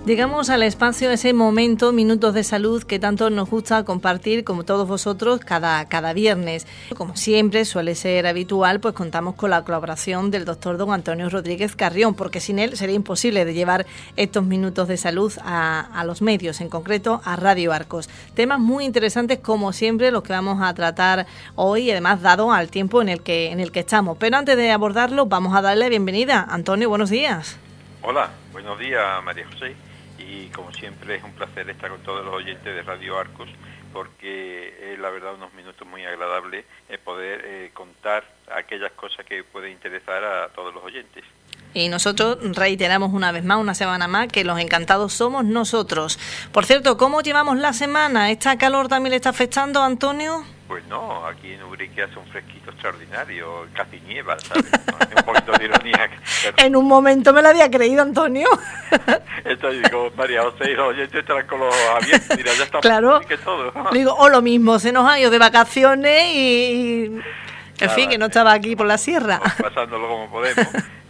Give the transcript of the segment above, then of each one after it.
Llegamos al espacio, ese momento, Minutos de Salud, que tanto nos gusta compartir, como todos vosotros, cada viernes. Como siempre suele ser habitual, pues contamos con la colaboración del doctor don Antonio Rodríguez Carrión, porque sin él sería imposible de llevar estos Minutos de Salud a los medios, en concreto a Radio Arcos. Temas muy interesantes, como siempre, los que vamos a tratar hoy, y además dado al tiempo en el que estamos. Pero antes de abordarlo, vamos a darle bienvenida. Antonio, buenos días. Hola, buenos días, María José. Y como siempre es un placer estar con todos los oyentes de Radio Arcos, porque es la verdad unos minutos muy agradables poder contar aquellas cosas que pueden interesar a todos los oyentes. Y nosotros reiteramos una vez más, una semana más, que los encantados somos nosotros. Por cierto, ¿cómo llevamos la semana? ¿Esta calor también le está afectando, Antonio? Pues no, aquí en Ubrique hace un fresquito extraordinario, casi nieva, ¿sabes? Un poquito de ironía. En un momento me lo había creído, Antonio. Entonces digo, María José y los oyentes estarán con los abiertos, mira, ya estamos claro. que todo. Digo, o lo mismo, se nos ha ido de vacaciones y en fin, que no estaba aquí por la sierra. Pasándolo como podemos,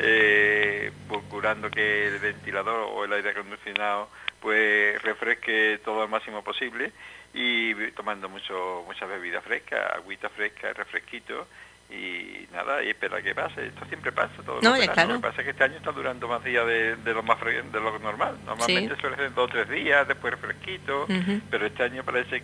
procurando que el ventilador o el aire acondicionado pues refresque todo al máximo posible y tomando muchas bebidas frescas, agüita fresca, refresquito y nada, y espera que pase. Esto siempre pasa todo. No, ya claro. Lo que pasa es que este año está durando más días de lo normal. Normalmente suele ser 2 o 3 días, después refresquito, pero este año parece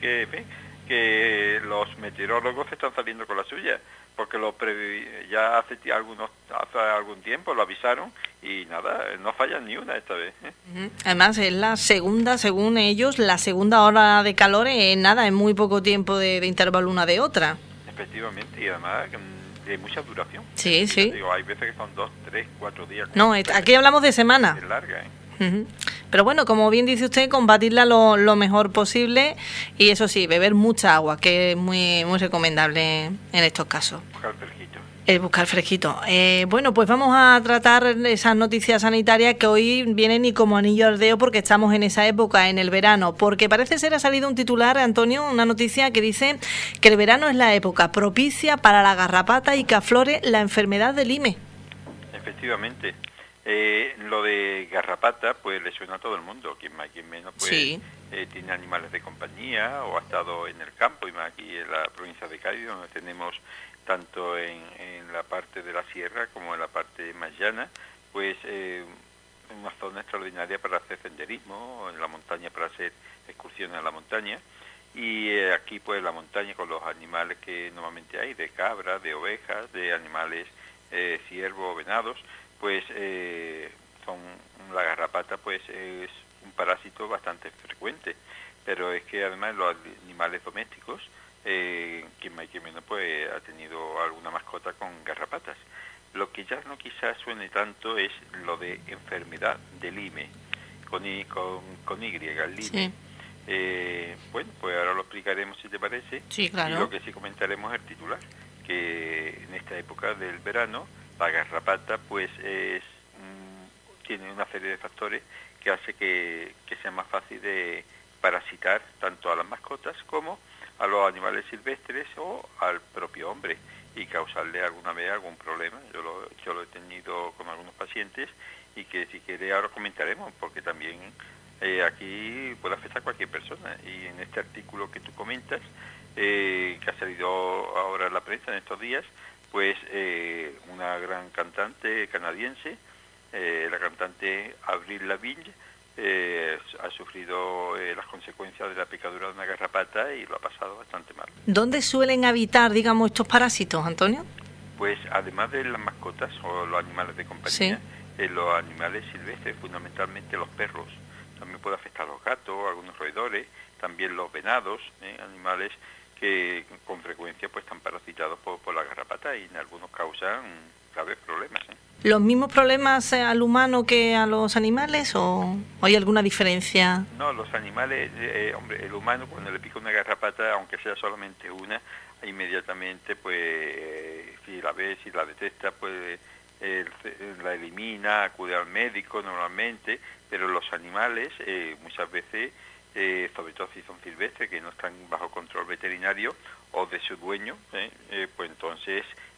que los meteorólogos están saliendo con la suya, porque ya hace algún tiempo lo avisaron y nada, no fallan ni una esta vez. Además es la segunda, según ellos, la segunda hora de calor en muy poco tiempo de intervalo una de otra. Efectivamente, y además de mucha duración. Sí, sí. Digo, hay veces que son 2, 3, 4 días. No, aquí hablamos de semana. Es larga, Pero bueno, como bien dice usted, combatirla lo mejor posible y eso sí, beber mucha agua, que es muy recomendable en estos casos. Buscar fresquito. Buscar fresquito. Bueno, pues vamos a tratar esas noticias sanitarias que hoy vienen y como anillo al dedo porque estamos en esa época, en el verano, porque parece ser ha salido un titular, Antonio, una noticia que dice que el verano es la época propicia para la garrapata y que aflore la enfermedad del Lyme. Efectivamente. Lo de garrapata, pues le suena a todo el mundo, quien más, quien menos, pues sí. Tiene animales de compañía o ha estado en el campo, y más aquí en la provincia de Cádiz, donde tenemos tanto en la parte de la sierra como en la parte más llana, pues una zona extraordinaria para hacer senderismo, en la montaña para hacer excursiones a la montaña, y aquí pues la montaña con los animales que normalmente hay, de cabras, de ovejas, de animales ciervos, venados, pues la garrapata pues es un parásito bastante frecuente, pero es que además los animales domésticos, quien más y quien menos pues ha tenido alguna mascota con garrapatas. Lo que ya no quizás suene tanto es lo de enfermedad de Lyme, con Y, el Lyme. Sí. Bueno, pues ahora lo explicaremos si te parece. Sí, claro. Y lo que sí comentaremos es el titular, que en esta época del verano la garrapata pues tiene una serie de factores que hace que sea más fácil de parasitar tanto a las mascotas como a los animales silvestres o al propio hombre y causarle alguna vez algún problema. Yo lo he tenido con algunos pacientes y que si quiere ahora comentaremos, porque también aquí puede afectar a cualquier persona. Y en este artículo que tú comentas, que ha salido ahora en la prensa en estos días, pues una gran cantante canadiense, la cantante Avril Lavigne, ha sufrido las consecuencias de la picadura de una garrapata y lo ha pasado bastante mal. ¿Dónde suelen habitar, digamos, estos parásitos, Antonio? Pues además de las mascotas o los animales de compañía, los animales silvestres, fundamentalmente los perros, también puede afectar a los gatos, algunos roedores, también los venados, animales que con frecuencia pues están parasitados por la garrapata y en algunos causan graves problemas. ¿Los mismos problemas al humano que a los animales o hay alguna diferencia? No, los animales, hombre, el humano cuando le pica una garrapata, aunque sea solamente una, inmediatamente pues si la ve, si la detecta, pues la elimina, acude al médico normalmente, pero los animales muchas veces, sobre todo si son silvestres, que no están bajo control veterinario o de su dueño, pues entonces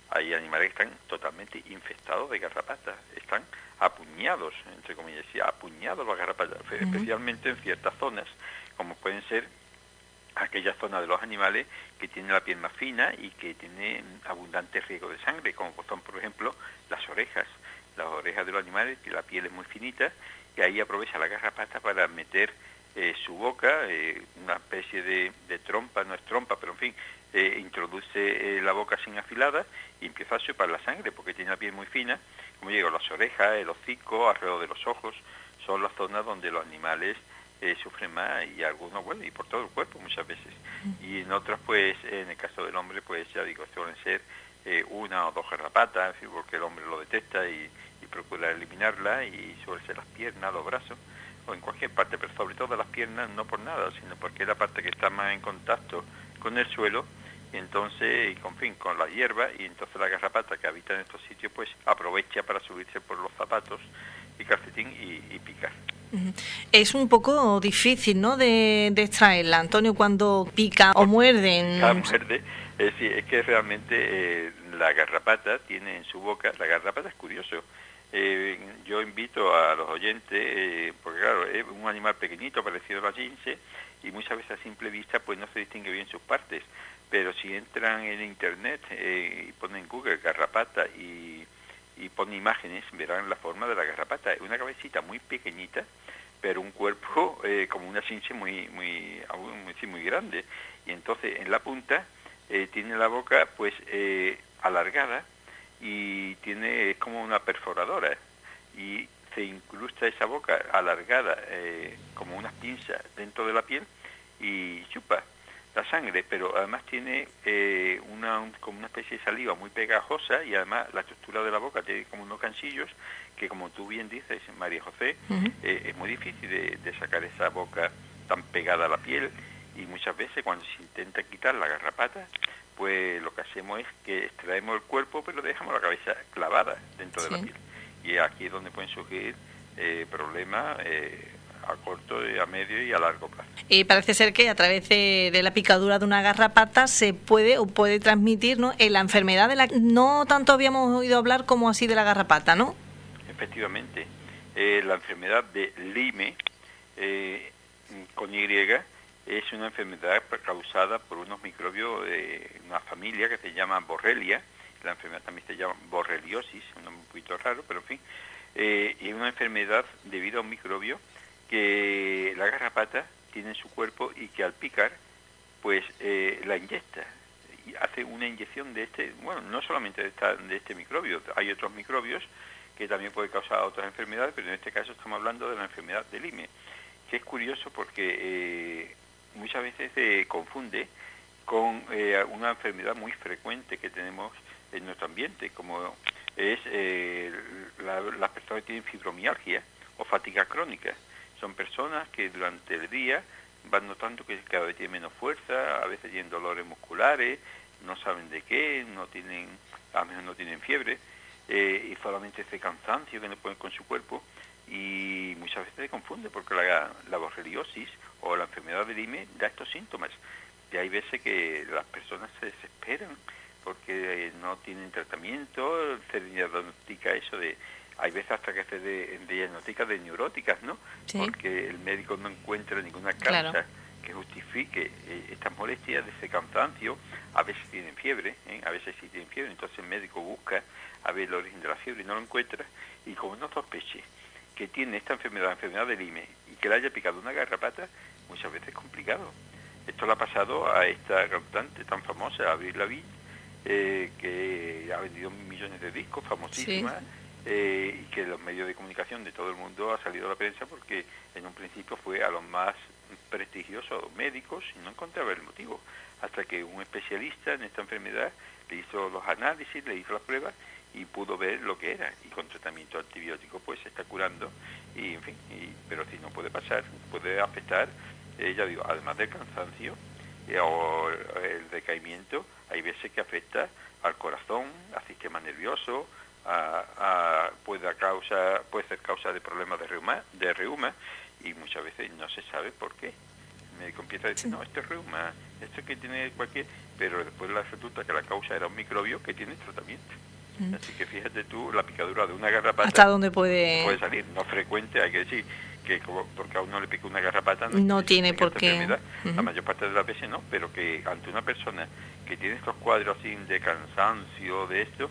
hay animales que están totalmente infestados de garrapatas, están apuñados, entre comillas, apuñados las garrapatas, especialmente en ciertas zonas, como pueden ser aquellas zonas de los animales que tienen la piel más fina y que tienen abundante riego de sangre, como son, por ejemplo, las orejas. Las orejas de los animales, que la piel es muy finita, y ahí aprovecha la garrapata para meter su boca, una especie de trompa, no es trompa, pero en fin, introduce la boca sin afilada y empieza a chupar la sangre, porque tiene la piel muy fina. Como digo, las orejas, el hocico, alrededor de los ojos, son las zonas donde los animales sufren más, y algunos, bueno, y por todo el cuerpo muchas veces. Y en otras, pues, en el caso del hombre, pues ya digo, suelen ser una o dos garrapatas, porque el hombre lo detesta y procura eliminarla, y suele ser las piernas, los brazos, o en cualquier parte, pero sobre todo las piernas, no por nada, sino porque es la parte que está más en contacto con el suelo, y entonces, y con fin, con la hierba, y entonces la garrapata que habita en estos sitios, pues aprovecha para subirse por los zapatos y calcetín y picar. Es un poco difícil, ¿no?, de extraerla, Antonio, cuando pica o muerde. Muerde, sí, es que realmente la garrapata tiene en su boca, la garrapata es curioso. Yo invito a los oyentes, porque claro, es un animal pequeñito parecido a la gince, y muchas veces a simple vista pues no se distingue bien sus partes, pero si entran en internet y ponen en Google garrapata y ponen imágenes, verán la forma de la garrapata. Es una cabecita muy pequeñita, pero un cuerpo como una gince muy grande, y entonces en la punta tiene la boca pues alargada, y tiene como una perforadora, y se incrusta esa boca alargada como unas pinzas dentro de la piel y chupa la sangre, pero además tiene como una especie de saliva muy pegajosa, y además la estructura de la boca tiene como unos ganchillos que, como tú bien dices, María José, es muy difícil de sacar esa boca tan pegada a la piel, y muchas veces cuando se intenta quitar la garrapata, pues lo que hacemos es que extraemos el cuerpo, pero dejamos la cabeza clavada dentro de la piel. Y aquí es donde pueden surgir problemas a corto, a medio y a largo plazo. Y parece ser que a través de la picadura de una garrapata se puede transmitir, ¿no?, la enfermedad de la... No tanto habíamos oído hablar como así de la garrapata, ¿no? Efectivamente. La enfermedad de Lyme, con Y, es una enfermedad causada por unos microbios de una familia que se llama Borrelia. La enfermedad también se llama borreliosis, un nombre un poquito raro, pero en fin. Y es una enfermedad debido a un microbio que la garrapata tiene en su cuerpo, y que al picar, pues la inyecta. Y hace una inyección de no solamente de este microbio, hay otros microbios que también pueden causar otras enfermedades, pero en este caso estamos hablando de la enfermedad de Lyme, que es curioso porque muchas veces se confunde con una enfermedad muy frecuente que tenemos en nuestro ambiente, como es las personas que tienen fibromialgia o fatiga crónica. Son personas que durante el día van notando que cada vez tienen menos fuerza, a veces tienen dolores musculares, no saben de qué, a lo mejor no tienen fiebre, y solamente ese cansancio que no pueden con su cuerpo, y muchas veces se confunde porque la borreliosis o la enfermedad de Lyme da estos síntomas. Y hay veces que las personas se desesperan porque no tienen tratamiento, se diagnostica hay veces hasta que se diagnostica de neuróticas, ¿no? Sí. Porque el médico no encuentra ninguna causa que justifique estas molestias de ese cansancio. A veces tienen fiebre, a veces sí tienen fiebre, entonces el médico busca a ver el origen de la fiebre y no lo encuentra, y como no sospeche que tiene esta enfermedad de Lyme, y que le haya picado una garrapata, muchas veces es complicado. Esto le ha pasado a esta cantante tan famosa, Avril Lavigne, que ha vendido millones de discos, famosísima, y que los medios de comunicación de todo el mundo ha salido a la prensa porque en un principio fue a los más prestigiosos médicos y no encontraba el motivo, hasta que un especialista en esta enfermedad le hizo los análisis, le hizo las pruebas y pudo ver lo que era, y con tratamiento antibiótico pues se está curando, y en fin, pero si no puede pasar, puede afectar, ya digo, además del cansancio o el decaimiento, hay veces que afecta al corazón, al sistema nervioso, puede ser causa de problemas de reuma, y muchas veces no se sabe por qué. médico empieza a decir, no, esto es reuma, esto es que tiene cualquier... Pero después resulta que la causa era un microbio que tiene tratamiento. Así que fíjate tú, la picadura de una garrapata... ¿Hasta dónde puede salir? No frecuente, hay que decir, que porque a uno le pica una garrapata... No tiene por qué... La mayor parte de las veces no, pero que ante una persona que tiene estos cuadros así de cansancio, de esto,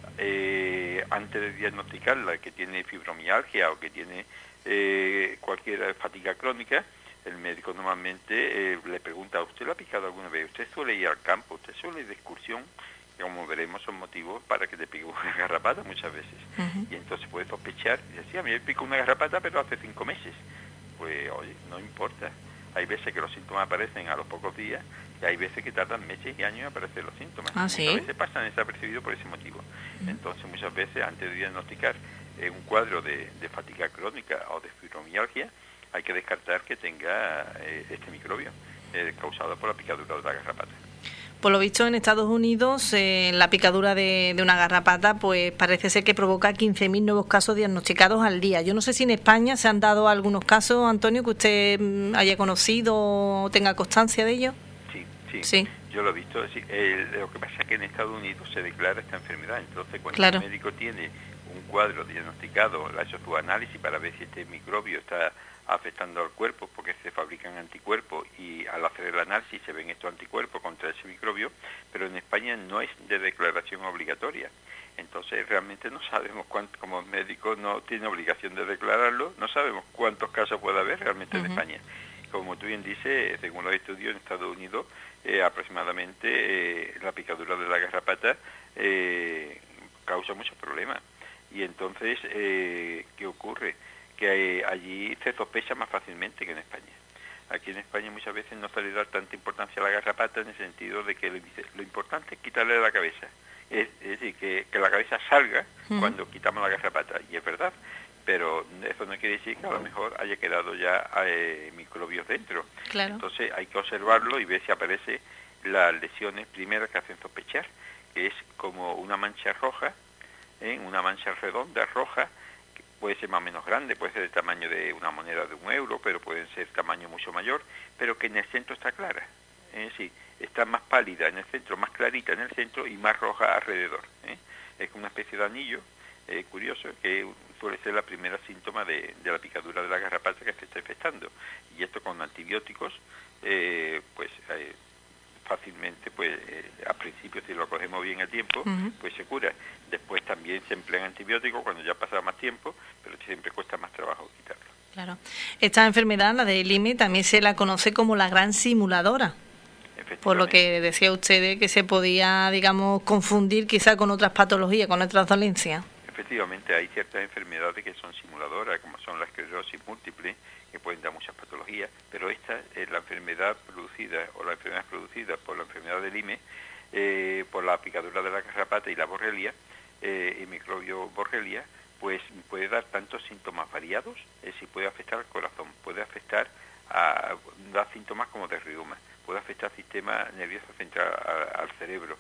antes de diagnosticarla, que tiene fibromialgia o que tiene cualquier fatiga crónica, el médico normalmente le pregunta, ¿usted lo ha picado alguna vez? ¿Usted suele ir al campo? ¿Usted suele ir de excursión? Que como veremos son motivos para que te pique una garrapata muchas veces. Y entonces puede sospechar, y decía, a mí me pico una garrapata pero hace 5 meses. Pues oye, no importa. Hay veces que los síntomas aparecen a los pocos días y hay veces que tardan meses y años en aparecer los síntomas. ¿Sí? A veces pasan desapercibidos por ese motivo. Entonces muchas veces antes de diagnosticar un cuadro de fatiga crónica o de fibromialgia, hay que descartar que tenga este microbio causado por la picadura de la garrapata. Por lo visto, en Estados Unidos, la picadura de una garrapata, pues parece ser que provoca 15.000 nuevos casos diagnosticados al día. Yo no sé si en España se han dado algunos casos, Antonio, que usted haya conocido o tenga constancia de ello. Sí. Yo lo he visto. Lo que pasa es que en Estados Unidos se declara esta enfermedad. Entonces, cuando el médico tiene un cuadro diagnosticado, le ha hecho su análisis para ver si este microbio está afectando al cuerpo, porque se fabrican anticuerpos y al hacer el análisis se ven estos anticuerpos contra ese microbio, pero en España no es de declaración obligatoria. Entonces realmente no sabemos cuánto, como médico no tiene obligación de declararlo, no sabemos cuántos casos puede haber realmente en España. Como tú bien dices, según los estudios en Estados Unidos, aproximadamente la picadura de la garrapata causa muchos problemas. Y entonces, ¿qué ocurre? Que allí se sospecha más fácilmente que en España. Aquí en España muchas veces no se le da tanta importancia a la garrapata en el sentido de que lo importante es quitarle la cabeza. Es decir, que la cabeza salga cuando quitamos la garrapata. Y es verdad, pero eso no quiere decir que a lo mejor haya quedado ya microbios dentro. Claro. Entonces hay que observarlo y ver si aparecen las lesiones primeras que hacen sospechar, que es como una mancha roja, una mancha redonda roja, puede ser más o menos grande, puede ser del tamaño de una moneda de €1, pero puede ser tamaño mucho mayor, pero que en el centro está clara. Es decir, está más pálida en el centro, más clarita en el centro y más roja alrededor. Es una especie de anillo curioso que suele ser la primera síntoma de la picadura de la garrapata que se está infectando. Y esto con antibióticos, fácilmente, al principio si lo cogemos bien a tiempo, pues se cura. Después también se emplean antibióticos cuando ya pasa más tiempo, pero siempre cuesta más trabajo quitarlo. Claro. Esta enfermedad, la de Lyme, también se la conoce como la gran simuladora. Por lo que decía usted que se podía, digamos, confundir quizá con otras patologías, con otras dolencias. Efectivamente, hay ciertas enfermedades que son simuladoras, como son la esclerosis múltiple, que pueden dar muchas patologías, pero esta es la enfermedad producida, o la enfermedad producida por la enfermedad de Lyme, por la picadura de la garrapata y la borrelia, el microbio borrelia, pues puede dar tantos síntomas variados, es decir, puede afectar al corazón, puede afectar da síntomas como de reuma, puede afectar al sistema nervioso central, al cerebro.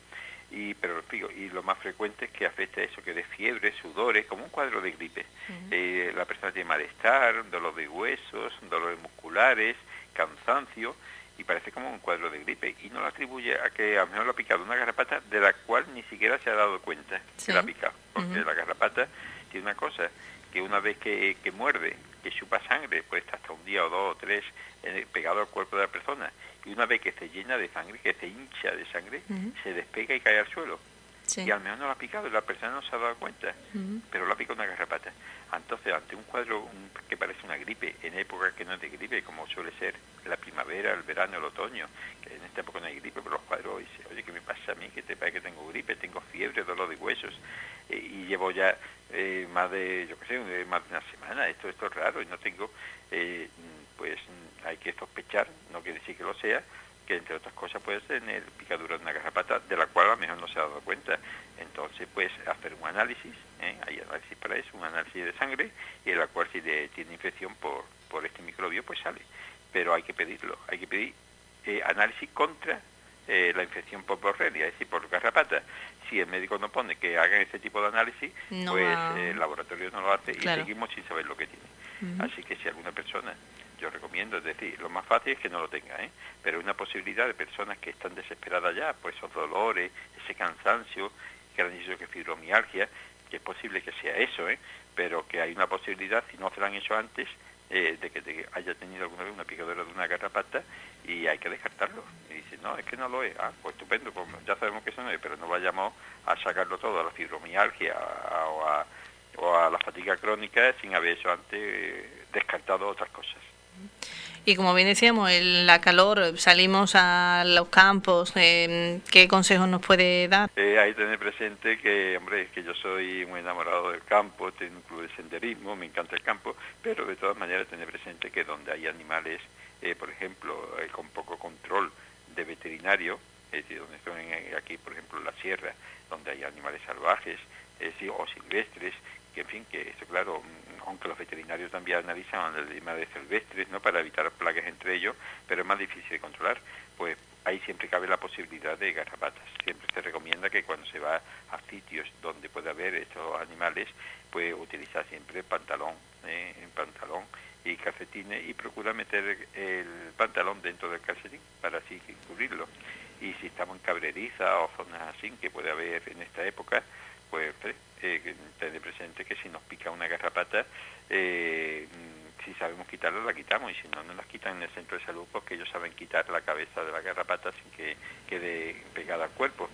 Y lo más frecuente es que afecte eso, que de fiebre, sudores, como un cuadro de gripe. La persona tiene malestar, dolor de huesos, dolores musculares, cansancio, y parece como un cuadro de gripe. Y no lo atribuye a que a lo mejor lo ha picado una garrapata de la cual ni siquiera se ha dado cuenta que la ha picado. Porque la garrapata tiene una cosa, que una vez que muerde, que chupa sangre, pues está hasta un día o 2 o 3 pegado al cuerpo de la persona. Y una vez que se llena de sangre, que se hincha de sangre, se despega y cae al suelo. Y al menos no lo ha picado, la persona no se ha dado cuenta, pero lo ha picado una garrapata. Entonces, ante un cuadro que parece una gripe, en época que no es de gripe, como suele ser la primavera, el verano, el otoño, que en esta época no hay gripe, pero los cuadros dicen, oye, ¿qué me pasa a mí? Que te parece que tengo gripe, tengo fiebre, dolor de huesos, y llevo ya más de una semana, esto es raro, y no tengo, pues hay que sospechar, no quiere decir que lo sea, que entre otras cosas puede tener picadura de una garrapata, de la cual a lo mejor no se ha dado cuenta. Entonces, pues hacer un análisis, hay análisis para eso, un análisis de sangre, y en la cual si tiene infección por este microbio, pues sale. Pero hay que pedirlo, hay que pedir análisis contra la infección por borrelia, es decir, por garrapata. Si el médico no pone que hagan ese tipo de análisis, pues el laboratorio no lo hace y seguimos sin saber lo que tiene. Así que si alguna persona yo recomiendo, es decir, lo más fácil es que no lo tenga, pero una posibilidad de personas que están desesperadas ya, pues esos dolores, ese cansancio, que han dicho que fibromialgia, que es posible que sea eso, pero que hay una posibilidad, si no se lo han hecho antes, de que haya tenido alguna vez una picadura de una garrapata y hay que descartarlo. Y dice, no, es que no lo es. Ah, pues estupendo, pues ya sabemos que eso no es, pero no vayamos a sacarlo todo a la fibromialgia o a la fatiga crónica sin haber hecho antes descartado otras cosas. Y como bien decíamos, la calor, salimos a los campos, ¿qué consejos nos puede dar? Hay que tener presente que, hombre, que yo soy muy enamorado del campo, tengo un club de senderismo, me encanta el campo, pero de todas maneras tener presente que donde hay animales, por ejemplo, con poco control de veterinario, es decir, donde están aquí, por ejemplo, en la sierra, donde hay animales salvajes o silvestres, que en fin, que esto claro, aunque los veterinarios también analizan el tema de silvestres, ¿no?, para evitar plagas entre ellos, pero es más difícil de controlar, pues ahí siempre cabe la posibilidad de garrapatas. Siempre se recomienda que cuando se va a sitios donde puede haber estos animales, pues utilizar siempre pantalón y calcetines, y procura meter el pantalón dentro del calcetín para así cubrirlo. Y si estamos en cabreriza o zonas así que puede haber en esta época, pues tener presente que si nos pica una garrapata, si sabemos quitarla, la quitamos, y si no, nos las quitan en el centro de salud, porque ellos saben quitar la cabeza de la garrapata sin que quede pegada al cuerpo.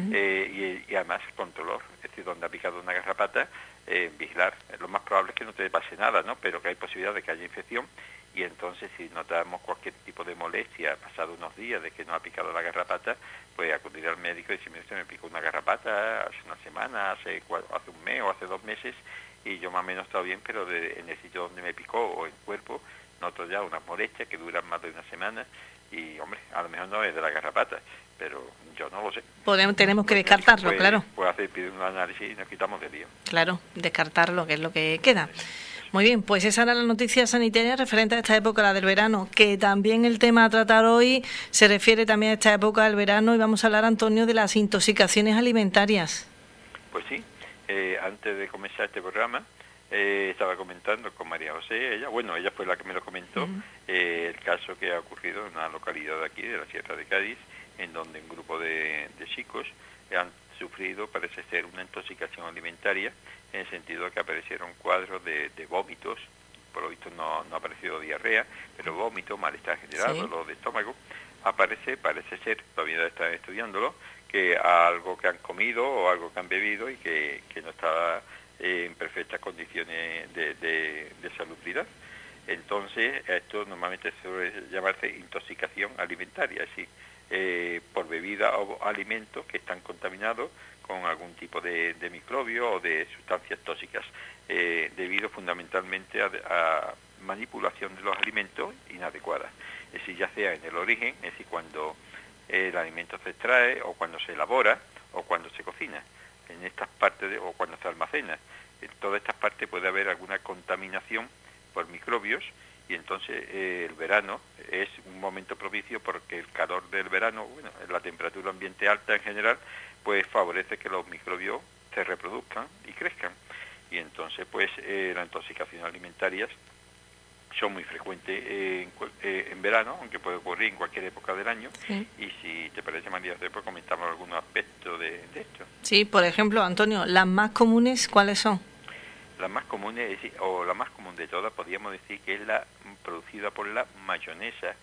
Y además con dolor, es decir, donde ha picado una garrapata, vigilar. Lo más probable es que no te pase nada, ¿no?, pero que hay posibilidad de que haya infección, y entonces si notamos cualquier tipo de molestia pasado unos días de que nos ha picado la garrapata, pues acudir al médico y decir, mira, me picó una garrapata hace una semana, hace un mes o hace 2 meses, y yo más o menos estaba bien, pero en el sitio donde me picó o en el cuerpo noto ya unas molestias que duran más de una semana, y hombre, a lo mejor no es de la garrapata, pero yo no lo sé. Tenemos que descartarlo, pues, claro. Pues pedir un análisis y nos quitamos de lío. Claro, descartarlo, que es lo que queda. Muy bien, pues esa era la noticia sanitaria referente a esta época, la del verano, que también el tema a tratar hoy se refiere también a esta época del verano, y vamos a hablar, Antonio, de las intoxicaciones alimentarias. Pues sí, antes de comenzar este programa, estaba comentando con María José, ella fue la que me lo comentó, el caso que ha ocurrido en una localidad de aquí, de la Sierra de Cádiz, en donde un grupo de chicos han sufrido, parece ser, una intoxicación alimentaria, en el sentido de que aparecieron cuadros de vómitos. Por lo visto no ha aparecido diarrea, pero vómito, malestar general, dolor de estómago. Parece ser, todavía están estudiándolo, que algo que han comido o algo que han bebido y que no estaba en perfectas condiciones de salubridad. Entonces, esto normalmente suele llamarse intoxicación alimentaria, es decir, por bebida o alimentos que están contaminados con algún tipo de microbio o de sustancias tóxicas, debido fundamentalmente a manipulación de los alimentos inadecuada. Es decir, ya sea en el origen, es decir, cuando el alimento se extrae, o cuando se elabora, o cuando se cocina, en estas partes, o cuando se almacena. En todas estas partes puede haber alguna contaminación por microbios, y entonces el verano es un momento propicio, porque el calor del verano, la temperatura ambiente alta en general, pues favorece que los microbios se reproduzcan y crezcan. Y entonces pues las intoxicaciones alimentarias son muy frecuentes en verano, aunque puede ocurrir en cualquier época del año. Sí. Y si te parece, María, después comentamos algunos aspectos de esto. Sí, por ejemplo, Antonio, las más comunes, ¿cuáles son? La más común, o la más común de todas, podríamos decir que es la producida por la mayonesa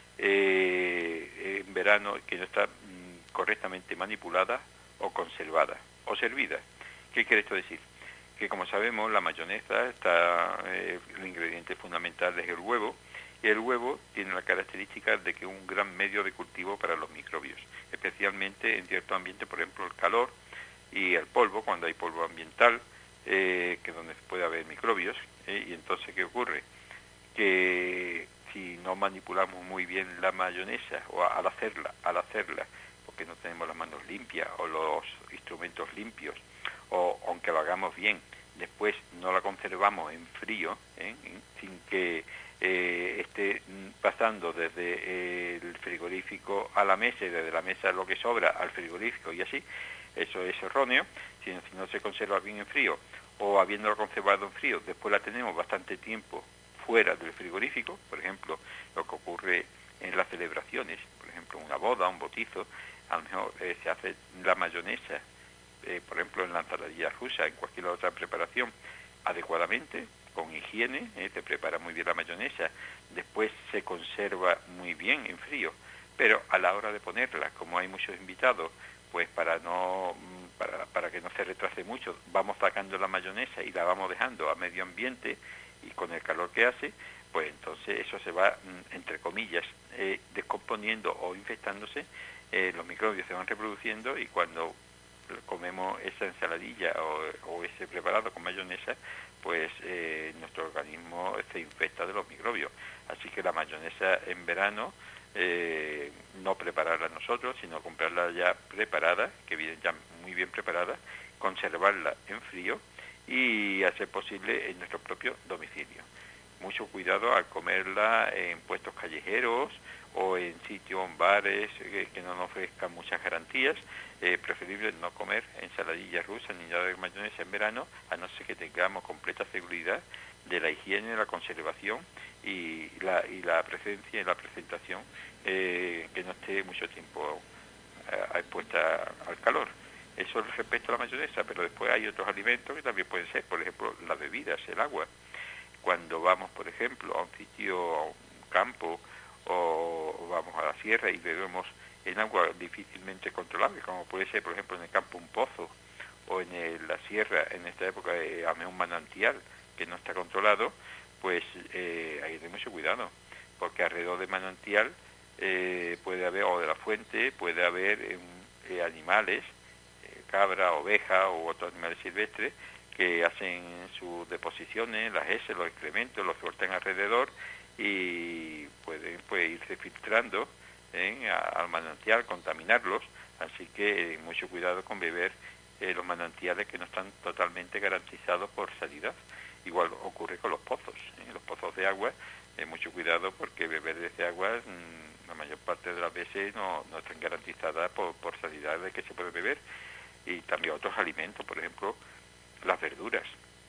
en verano, que no está correctamente manipulada o conservada o servida. ¿Qué quiere esto decir? Que, como sabemos, la mayonesa el ingrediente fundamental es el huevo, y el huevo tiene la característica de que es un gran medio de cultivo para los microbios, especialmente en ciertos ambientes, por ejemplo el calor y el polvo, cuando hay polvo ambiental, que es donde puede haber microbios, y entonces ¿qué ocurre? Que si no manipulamos muy bien la mayonesa, o al hacerla, porque no tenemos las manos limpias o los instrumentos limpios, o aunque lo hagamos bien, después no la conservamos en frío, sin que esté pasando desde el frigorífico a la mesa, y desde la mesa lo que sobra al frigorífico y así, eso es erróneo. Si no se conserva bien en frío, o habiéndolo conservado en frío, después la tenemos bastante tiempo fuera del frigorífico, por ejemplo, lo que ocurre en las celebraciones, por ejemplo, una boda, un bautizo, a lo mejor se hace la mayonesa, por ejemplo, en la ensaladilla rusa, en cualquier otra preparación, adecuadamente, con higiene, se prepara muy bien la mayonesa, después se conserva muy bien en frío, pero a la hora de ponerla, como hay muchos invitados, pues para que no se retrase mucho, vamos sacando la mayonesa y la vamos dejando a medio ambiente, y con el calor que hace, pues entonces eso se va, entre comillas, descomponiendo o infectándose, los microbios se van reproduciendo, y cuando comemos esa ensaladilla o ese preparado con mayonesa, pues nuestro organismo se infecta de los microbios. Así que la mayonesa en verano, no prepararla nosotros, sino comprarla ya preparada, que viene ya muy bien preparada, conservarla en frío y hacer posible en nuestro propio domicilio. Mucho cuidado al comerla en puestos callejeros o en sitios, en bares que no nos ofrezcan muchas garantías. Preferible no comer ensaladilla rusa ni nada de mayonesa en verano, a no ser que tengamos completa seguridad de la higiene, la conservación y la presencia y la presentación, que no esté mucho tiempo expuesta al calor. Eso respecto a la mayonesa, pero después hay otros alimentos que también pueden ser, por ejemplo, las bebidas, el agua. Cuando vamos, por ejemplo, a un sitio, a un campo, o vamos a la sierra y bebemos en agua difícilmente controlable, como puede ser, por ejemplo, en el campo un pozo, o en la sierra, en esta época, un manantial que no está controlado, pues hay que tener mucho cuidado, porque alrededor del manantial puede haber, o de la fuente, puede haber animales, cabra, oveja u otros animales silvestres, que hacen sus deposiciones, las heces, los excrementos, los sueltan alrededor y pueden irse filtrando al manantial, contaminarlos. Así que mucho cuidado con beber los manantiales que no están totalmente garantizados por sanidad. Igual ocurre con los pozos. Los pozos de agua, mucho cuidado, porque beber de ese agua la mayor parte de las veces no están garantizadas por sanidad de que se puede beber. Y también otros alimentos, por ejemplo, las verduras,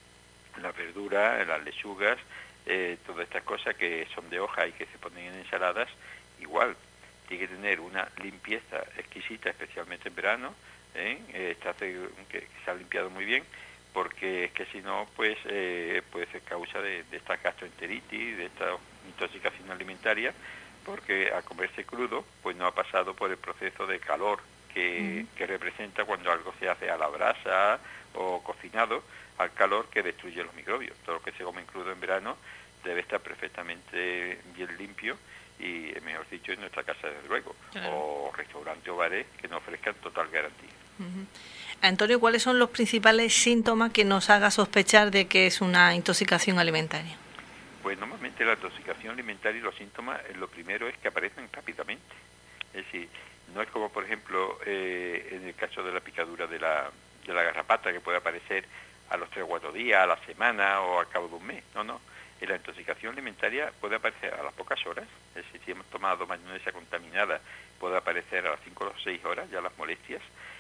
las lechugas, todas estas cosas que son de hoja y que se ponen en ensaladas, igual, tiene que tener una limpieza exquisita, especialmente en verano, que se ha limpiado muy bien, porque es que si no, pues puede ser causa de esta gastroenteritis, de esta intoxicación alimentaria, porque al comerse crudo, pues no ha pasado por el proceso de calor que representa cuando algo se hace a la brasa o cocinado, al calor que destruye los microbios. Todo lo que se come en crudo en verano debe estar perfectamente bien limpio y, mejor dicho, en nuestra casa, desde luego, claro. O restaurantes o bares que nos ofrezcan total garantía. Antonio, ¿cuáles son los principales síntomas que nos haga sospechar de que es una intoxicación alimentaria? Pues normalmente la intoxicación alimentaria y los síntomas, lo primero es que aparecen rápidamente. Es decir, no es como, por ejemplo, en el caso de la picadura de la garrapata, que puede aparecer a los 3 o 4 días, a la semana o al cabo de un mes. No. En la intoxicación alimentaria puede aparecer a las pocas horas. Es decir, si hemos tomado mayonesa contaminada, puede aparecer a las 5 o 6 horas ya las molestias.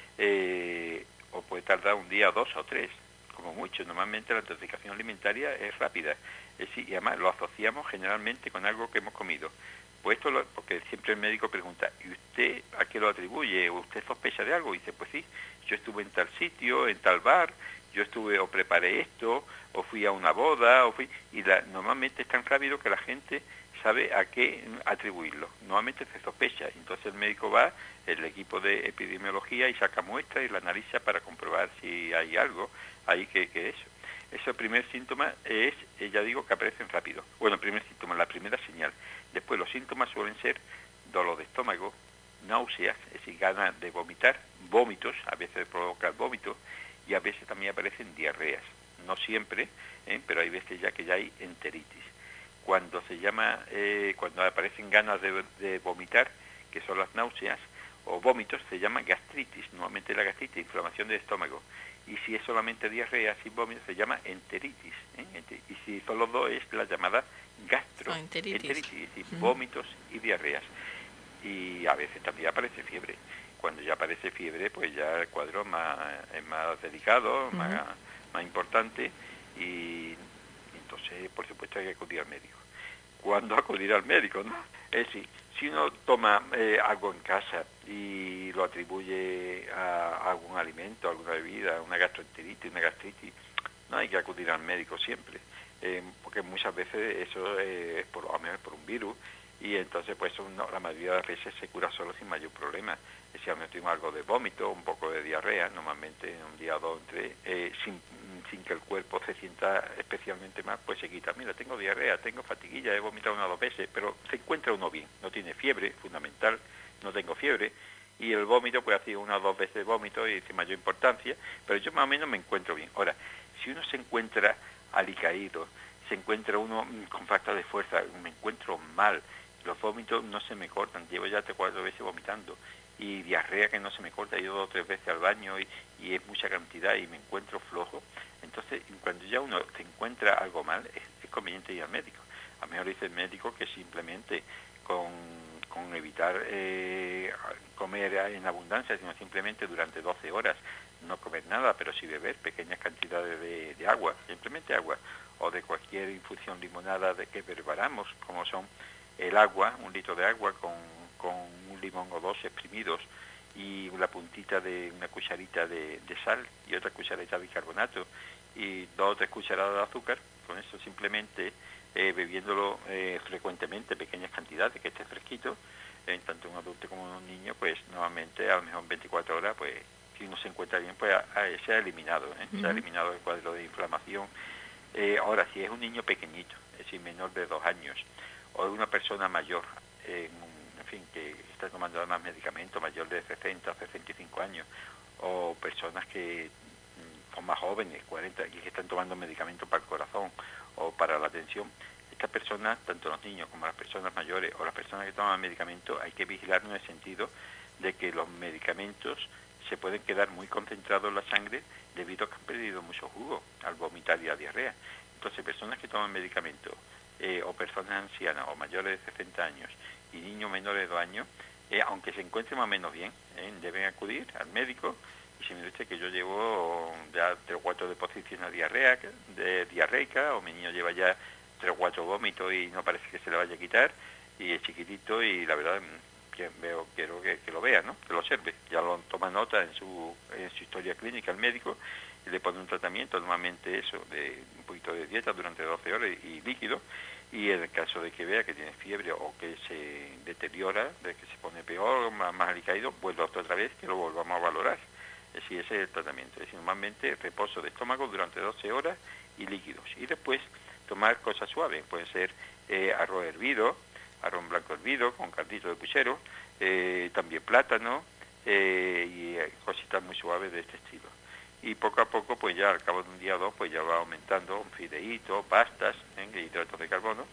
O puede tardar un día, 2 o 3, como mucho. Normalmente la intoxicación alimentaria es rápida. Es decir, y además lo asociamos generalmente con algo que hemos comido. Pues porque siempre el médico pregunta, ¿y usted a qué lo atribuye? ¿Usted sospecha de algo? Y dice, pues sí, yo estuve en tal sitio, en tal bar, yo estuve o preparé esto, o fui a una boda, normalmente es tan rápido que la gente sabe a qué atribuirlo. Normalmente se sospecha, entonces el médico va, el equipo de epidemiología, y saca muestras y la analiza para comprobar si hay algo ahí que eso. Ese primer síntoma es, ya digo, que aparecen rápido. Bueno, el primer síntoma, la primera señal. Después los síntomas suelen ser dolor de estómago, náuseas, es decir, ganas de vomitar, vómitos, a veces provoca vómitos, y a veces también aparecen diarreas. No siempre, pero hay veces ya que ya hay enteritis. Cuando aparecen ganas de vomitar, que son las náuseas, o vómitos, se llama gastritis. Normalmente la gastritis, inflamación del estómago. Y si es solamente diarrea sin vómitos, se llama enteritis. Y si son los dos, es la llamada gastroenteritis, es decir, vómitos y diarreas. Y a veces también aparece fiebre. Cuando ya aparece fiebre, pues ya el cuadro es más delicado, más importante, y entonces por supuesto hay que acudir al médico. ¿Cuándo acudir al médico, no? Es decir, si uno toma algo en casa y lo atribuye a algún alimento, a alguna bebida, una gastroenteritis, una gastritis, no hay que acudir al médico siempre, porque muchas veces eso es por un virus, y entonces pues la mayoría de las veces se cura solo sin mayor problema. Si a mí tengo algo de vómito, un poco de diarrea, normalmente un día o dos, sin que el cuerpo se sienta especialmente mal, pues se quita. Mira, tengo diarrea, tengo fatiguilla, he vomitado 1 o 2 veces, pero se encuentra uno bien, no tiene fiebre, fundamental, no tengo fiebre, y el vómito pues ha sido 1 o 2 veces de vómito y sin mayor importancia, pero yo más o menos me encuentro bien. Ahora, si uno se encuentra alicaído, se encuentra uno con falta de fuerza, me encuentro mal, los vómitos no se me cortan, llevo ya 3 o 4 veces vomitando, y diarrea que no se me corta, he ido 2 o 3 veces al baño y es mucha cantidad y me encuentro flojo. Entonces, cuando ya uno se encuentra algo mal, es conveniente ir al médico. A lo mejor dice el médico que simplemente con evitar comer en abundancia, sino simplemente durante 12 horas no comer nada, pero sí beber pequeñas cantidades de agua, simplemente agua, o de cualquier infusión limonada que preparamos, como son el agua, 1 litro de agua con un limón o 2 exprimidos y una puntita de una cucharita de sal y otra cucharita de bicarbonato y 2 o 3 cucharadas de azúcar. Con eso simplemente bebiéndolo frecuentemente, pequeñas cantidades, que esté fresquito, tanto un adulto como un niño, pues nuevamente a lo mejor en 24 horas, pues si uno se encuentra bien, pues se ha eliminado, se ha eliminado el cuadro de inflamación. Ahora, si es un niño pequeñito, es decir, menor de 2 años, o una persona mayor, en fin, que está tomando además medicamentos, mayor de 60 o 65 años, o personas que son más jóvenes, 40, y que están tomando medicamentos para el corazón o para la tensión, estas personas, tanto los niños como las personas mayores o las personas que toman medicamentos, hay que vigilarnos en el sentido de que los medicamentos se pueden quedar muy concentrados en la sangre debido a que han perdido mucho jugo al vomitar y a diarrea. Entonces, personas que toman medicamentos, o personas ancianas o mayores de 60 años y niños menores de 2 años, aunque se encuentren más o menos bien, deben acudir al médico. Y si me dice que yo llevo ya 3 o 4 deposiciones diarreica, o mi niño lleva ya 3 o 4 vómitos y no parece que se le vaya a quitar, y es chiquitito, y la verdad quiero que lo vea, ¿no? Que lo observe. Ya lo toma nota en su historia clínica el médico y le pone un tratamiento, normalmente eso, de un poquito de dieta durante 12 horas y líquido, y en el caso de que vea que tiene fiebre o que se deteriora, de que se pone peor, más alicaído, vuelve otra vez, que lo volvamos a valorar. Es decir, ese es el tratamiento. Es decir, normalmente reposo de estómago durante 12 horas y líquidos. Y después tomar cosas suaves, puede ser arroz hervido, arroz blanco hervido con caldito de puchero, también plátano, y cositas muy suaves de este estilo. Y poco a poco, pues ya al cabo de un día o 2, pues ya va aumentando un fideíto, pastas, hidratos de carbono,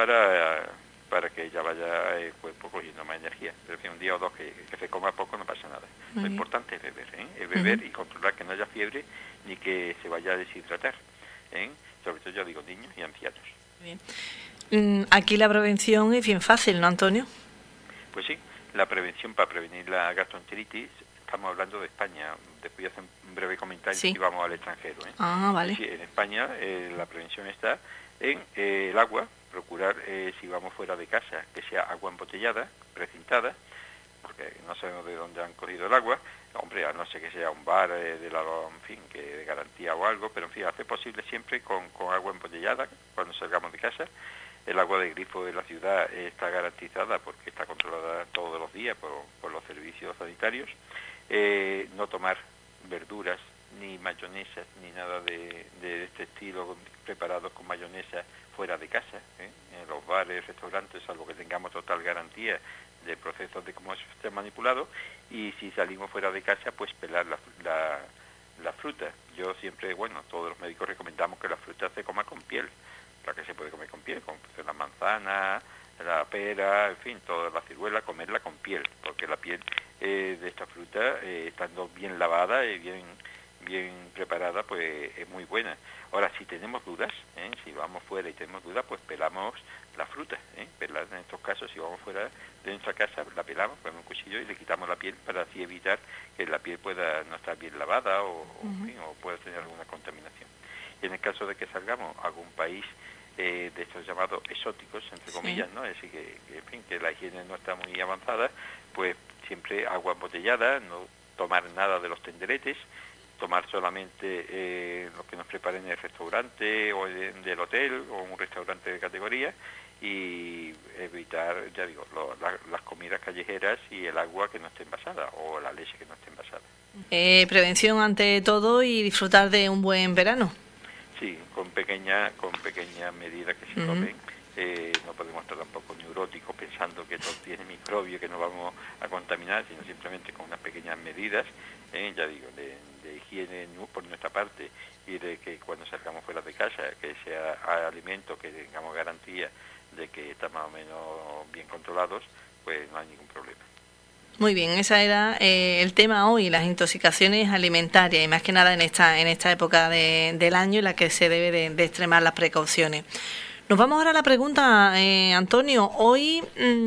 para que ya vaya el cuerpo cogiendo más energía. Pero que un día o 2 que se coma poco no pasa nada. Lo importante es beber, es beber y controlar que no haya fiebre ni que se vaya a deshidratar, sobre todo, ya digo, niños y ancianos. Bien. Aquí la prevención es bien fácil, ¿no, Antonio? Pues sí, la prevención para prevenir la gastroenteritis, estamos hablando de España, después hacer un breve comentario si vamos al extranjero. Ah, vale. Sí, en España la prevención está en el agua, procurar si vamos fuera de casa que sea agua embotellada, precintada, porque no sabemos de dónde han cogido el agua, hombre, a no ser que sea un bar en fin, que de garantía o algo, pero en fin, hace posible siempre con agua embotellada cuando salgamos de casa. El agua de grifo de la ciudad está garantizada porque está controlada todos los días por los servicios sanitarios. No tomar verduras, ni mayonesas, ni nada de este estilo preparados con mayonesa fuera de casa, en los bares, restaurantes, salvo que tengamos total garantía de procesos de cómo se ha manipulado. Y si salimos fuera de casa, pues pelar la fruta. Yo siempre, todos los médicos recomendamos que la fruta se coma con piel, la que se puede comer con piel, como la manzana, la pera, en fin, toda la ciruela, comerla con piel, porque la piel de esta fruta, estando bien lavada y bien preparada, pues es muy buena. Ahora, si tenemos dudas, si vamos fuera y tenemos dudas, pues pelamos la fruta, pelar en estos casos, si vamos fuera de nuestra casa, la pelamos con un cuchillo y le quitamos la piel para así evitar que la piel pueda no estar bien lavada o pueda tener alguna contaminación. Y en el caso de que salgamos a algún país de estos llamados exóticos, entre comillas, ¿no? Es decir, en fin, que la higiene no está muy avanzada, pues siempre agua embotellada, no tomar nada de los tenderetes, tomar solamente lo que nos preparen en el restaurante o del hotel o un restaurante de categoría, y evitar, ya digo, las comidas callejeras y el agua que no esté envasada o la leche que no esté envasada. Prevención ante todo y disfrutar de un buen verano. Sí, con pequeñas medidas que se tomen. No podemos estar tampoco neuróticos pensando que todo tiene microbios, que nos vamos a contaminar, sino simplemente con unas pequeñas medidas, ya digo, de higiene por nuestra parte, y de que cuando salgamos fuera de casa, que sea alimento que tengamos garantía de que están más o menos bien controlados, pues no hay ningún problema. Muy bien, ese era el tema hoy, las intoxicaciones alimentarias, y más que nada en esta época del año en la que se debe de extremar las precauciones. Nos vamos ahora a la pregunta, Antonio. Hoy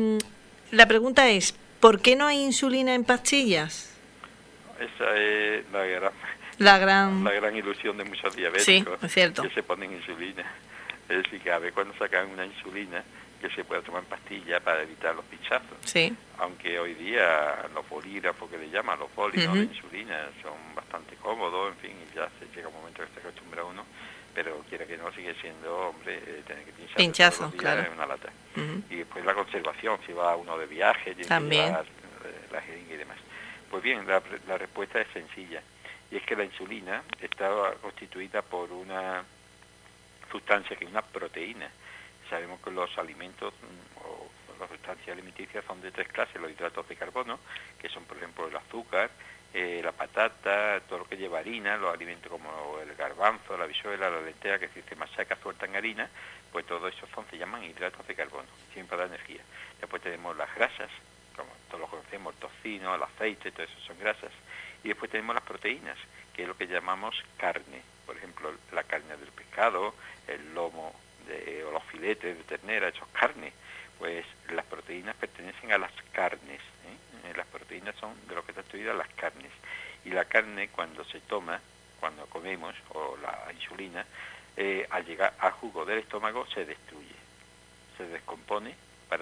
la pregunta es, ¿por qué no hay insulina en pastillas? Esa es la gran ilusión de muchos diabéticos, sí, es cierto, que se ponen insulina. Es decir, que a ver cuando sacan una insulina que se pueda tomar en pastilla para evitar los pinchazos. Sí. Aunque hoy día los bolígrafos, que le llaman los bolis, ¿no?, de insulina, son bastante cómodos, en fin, y ya se llega un momento que se acostumbra uno, pero quiera que no, sigue siendo, hombre, tener que pinchazo, todos los días, claro, en una lata. Y después la conservación, si va uno de viaje, tiene también que llevar la jeringa y demás. Pues bien, la respuesta es sencilla, y es que la insulina está constituida por una sustancia que es una proteína. Sabemos que los alimentos o las sustancias alimenticias son de 3 clases: los hidratos de carbono, que son por ejemplo el azúcar, la patata, todo lo que lleva harina, los alimentos como el garbanzo, la habichuela, la lenteja, que si se machaca sueltan harina, pues todo eso se llaman hidratos de carbono, siempre da energía. Después tenemos las grasas, como todos lo conocemos, el tocino, el aceite, todo eso son grasas. Y después tenemos las proteínas, que es lo que llamamos carne, por ejemplo la carne del pescado, el lomo o los filetes de ternera, eso es carne. Pues las proteínas pertenecen a las carnes, las proteínas son de lo que está estudiado las carnes, y la carne cuando se toma, cuando comemos, o la insulina, al llegar al jugo del estómago se destruye, se descompone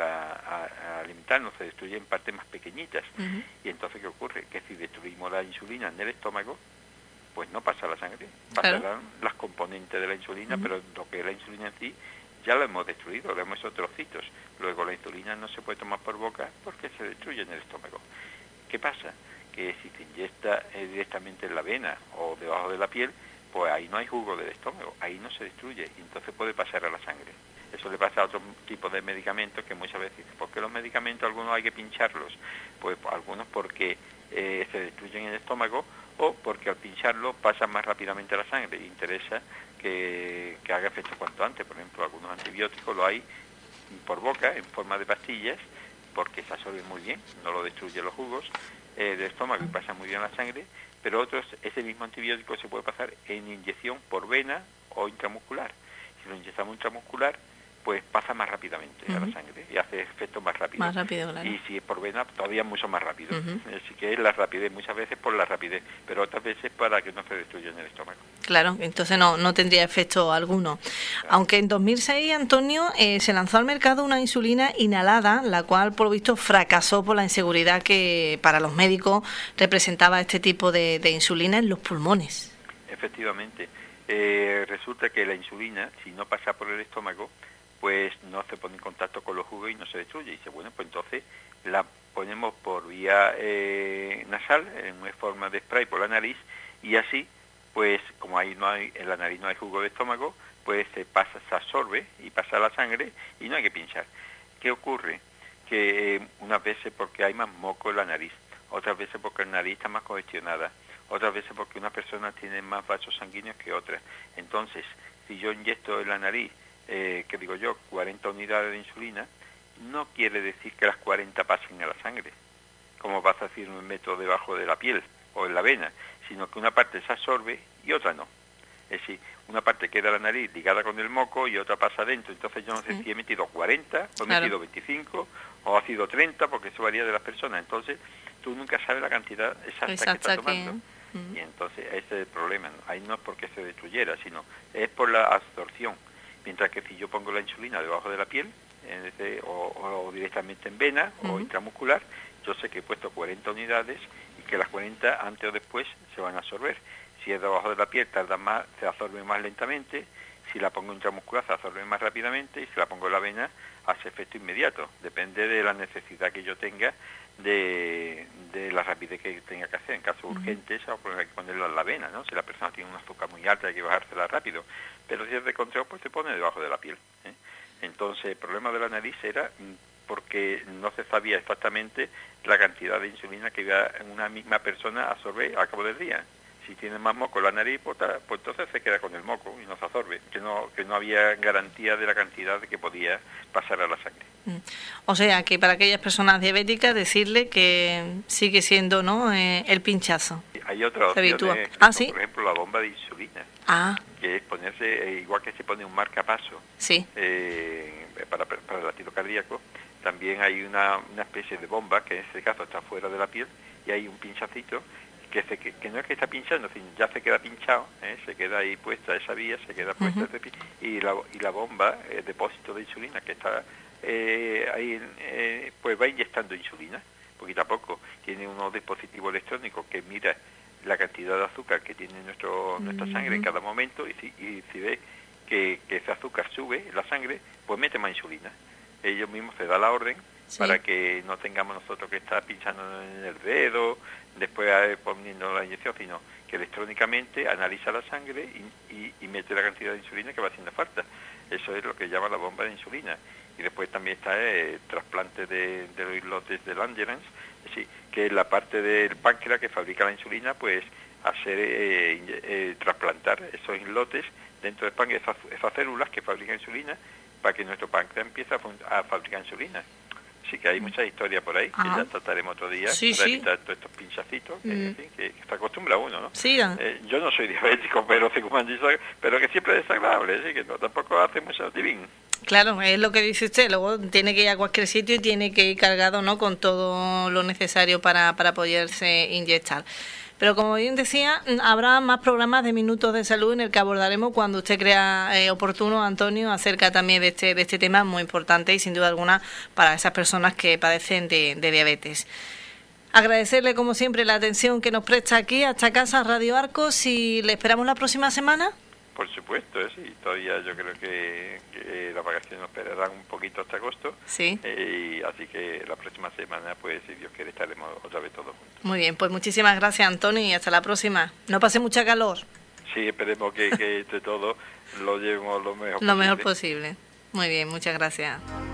para alimentarnos, se destruye en partes más pequeñitas. Y entonces ¿qué ocurre? Que si destruimos la insulina en el estómago, pues no pasa la sangre, pasarán las componentes de la insulina, pero lo que es la insulina en sí ya lo hemos destruido, lo hemos hecho trocitos. Luego la insulina no se puede tomar por boca porque se destruye en el estómago. ¿Qué pasa? Que si se inyecta directamente en la vena o debajo de la piel, pues ahí no hay jugo del estómago, ahí no se destruye, y entonces puede pasar a la sangre. Eso le pasa a otro tipo de medicamentos que muchas veces dicen, ¿por qué los medicamentos algunos hay que pincharlos? Pues algunos porque se destruyen en el estómago, o porque al pincharlo pasa más rápidamente a la sangre y interesa que haga efecto cuanto antes. Por ejemplo, algunos antibióticos lo hay por boca en forma de pastillas porque se absorben muy bien, no lo destruyen los jugos del estómago y pasa muy bien a la sangre, pero otros, ese mismo antibiótico se puede pasar en inyección por vena o intramuscular. Si lo inyectamos intramuscular, pues pasa más rápidamente a la sangre y hace efecto más rápido. Más rápido, claro. Y si es por vena, todavía mucho más rápido. Así que es la rapidez, muchas veces por la rapidez, pero otras veces para que no se destruya en el estómago. Claro, entonces no tendría efecto alguno. Claro. Aunque en 2006, Antonio, se lanzó al mercado una insulina inhalada, la cual, por lo visto, fracasó por la inseguridad que para los médicos representaba este tipo de insulina en los pulmones. Efectivamente. Resulta que la insulina, si no pasa por el estómago, pues no se pone en contacto con los jugos y no se destruye. Y dice, bueno, pues entonces la ponemos por vía nasal, en una forma de spray por la nariz, y así, pues como ahí en la nariz no hay jugo de estómago, pues se absorbe y pasa a la sangre y no hay que pinchar. ¿Qué ocurre? Que unas veces porque hay más moco en la nariz, otras veces porque la nariz está más congestionada, otras veces porque unas personas tienen más vasos sanguíneos que otras. Entonces, si yo inyecto en la nariz, que digo yo, 40 unidades de insulina, no quiere decir que las 40 pasen a la sangre, como pasa a decir un método debajo de la piel o en la vena, sino que una parte se absorbe y otra no. Es decir, una parte queda en la nariz ligada con el moco y otra pasa adentro. Entonces yo no sé si he metido 40, o he metido 25, o ha sido 30, porque eso varía de las personas. Entonces tú nunca sabes la cantidad exacta que estás tomando. Y entonces ese es el problema, ¿no? Ahí no es porque se destruyera, sino es por la absorción. Mientras que si yo pongo la insulina debajo de la piel, o directamente en vena o intramuscular, yo sé que he puesto 40 unidades y que las 40 antes o después se van a absorber. Si es debajo de la piel tarda más, se absorbe más lentamente. Si la pongo intramuscular se absorbe más rápidamente, y si la pongo en la vena hace efecto inmediato. Depende de la necesidad que yo tenga, de la rapidez que tenga que hacer. En caso urgente, eso hay que ponerlo en la vena, ¿no? Si la persona tiene un azúcar muy alta hay que bajársela rápido. Pero si es de control, pues se pone debajo de la piel, ¿eh? Entonces el problema de la nariz era porque no se sabía exactamente la cantidad de insulina que iba en una misma persona a absorber al cabo del día. Si tiene más moco en la nariz, pues entonces se queda con el moco y no se absorbe, que no había garantía de la cantidad que podía pasar a la sangre. O sea, que para aquellas personas diabéticas decirle que sigue siendo, ¿no?, el pinchazo. Hay otras opciones, ¿Sí? Por ejemplo, la bomba de insulina, que es ponerse, igual que se pone un marcapaso, sí, para el latido cardíaco, también hay una especie de bomba, que en este caso está fuera de la piel, y hay un pinchacito, que no es que está pinchando, sino ya se queda pinchado, se queda ahí puesta esa vía, se queda puesta y la bomba, el depósito de insulina que está ahí, pues va inyectando insulina, poquito a poco. Tiene unos dispositivos electrónicos que mira la cantidad de azúcar que tiene nuestra sangre en cada momento, y si ve que ese azúcar sube en la sangre, pues mete más insulina. Ellos mismos se da la orden para que no tengamos nosotros que estar pinchando en el dedo, después poniendo la inyección, sino que electrónicamente analiza la sangre y mete la cantidad de insulina que va haciendo falta. Eso es lo que llama la bomba de insulina. Y después también está el trasplante de los islotes de Langerhans, es decir, que es la parte del páncreas que fabrica la insulina, pues hacer trasplantar esos islotes dentro del páncreas, esas células que fabrican insulina, para que nuestro páncreas empiece a fabricar insulina. Así que hay muchas historias por ahí, que ya trataremos otro día, para evitar todos estos pinchacitos, que se acostumbra uno, ¿no? Sí, yo no soy diabético, pero según me han dicho, pero que siempre es desagradable, ¿sí? Que tampoco hace mucho divino. Claro, es lo que dice usted, luego tiene que ir a cualquier sitio y tiene que ir cargado, ¿no?, con todo lo necesario para poderse inyectar. Pero como bien decía, habrá más programas de Minutos de Salud en el que abordaremos cuando usted crea oportuno, Antonio, acerca también de este tema muy importante y sin duda alguna para esas personas que padecen de diabetes. Agradecerle como siempre la atención que nos presta aquí a esta casa Radio Arcos, y le esperamos la próxima semana. Por supuesto, sí. Todavía yo creo que las vacaciones nos esperarán un poquito hasta agosto. Sí. Así que la próxima semana, pues si Dios quiere, estaremos otra vez todos juntos. Muy bien, pues muchísimas gracias, Antonio, y hasta la próxima. No pase mucha calor. Sí, esperemos que entre todo lo llevemos lo mejor posible. Muy bien, muchas gracias.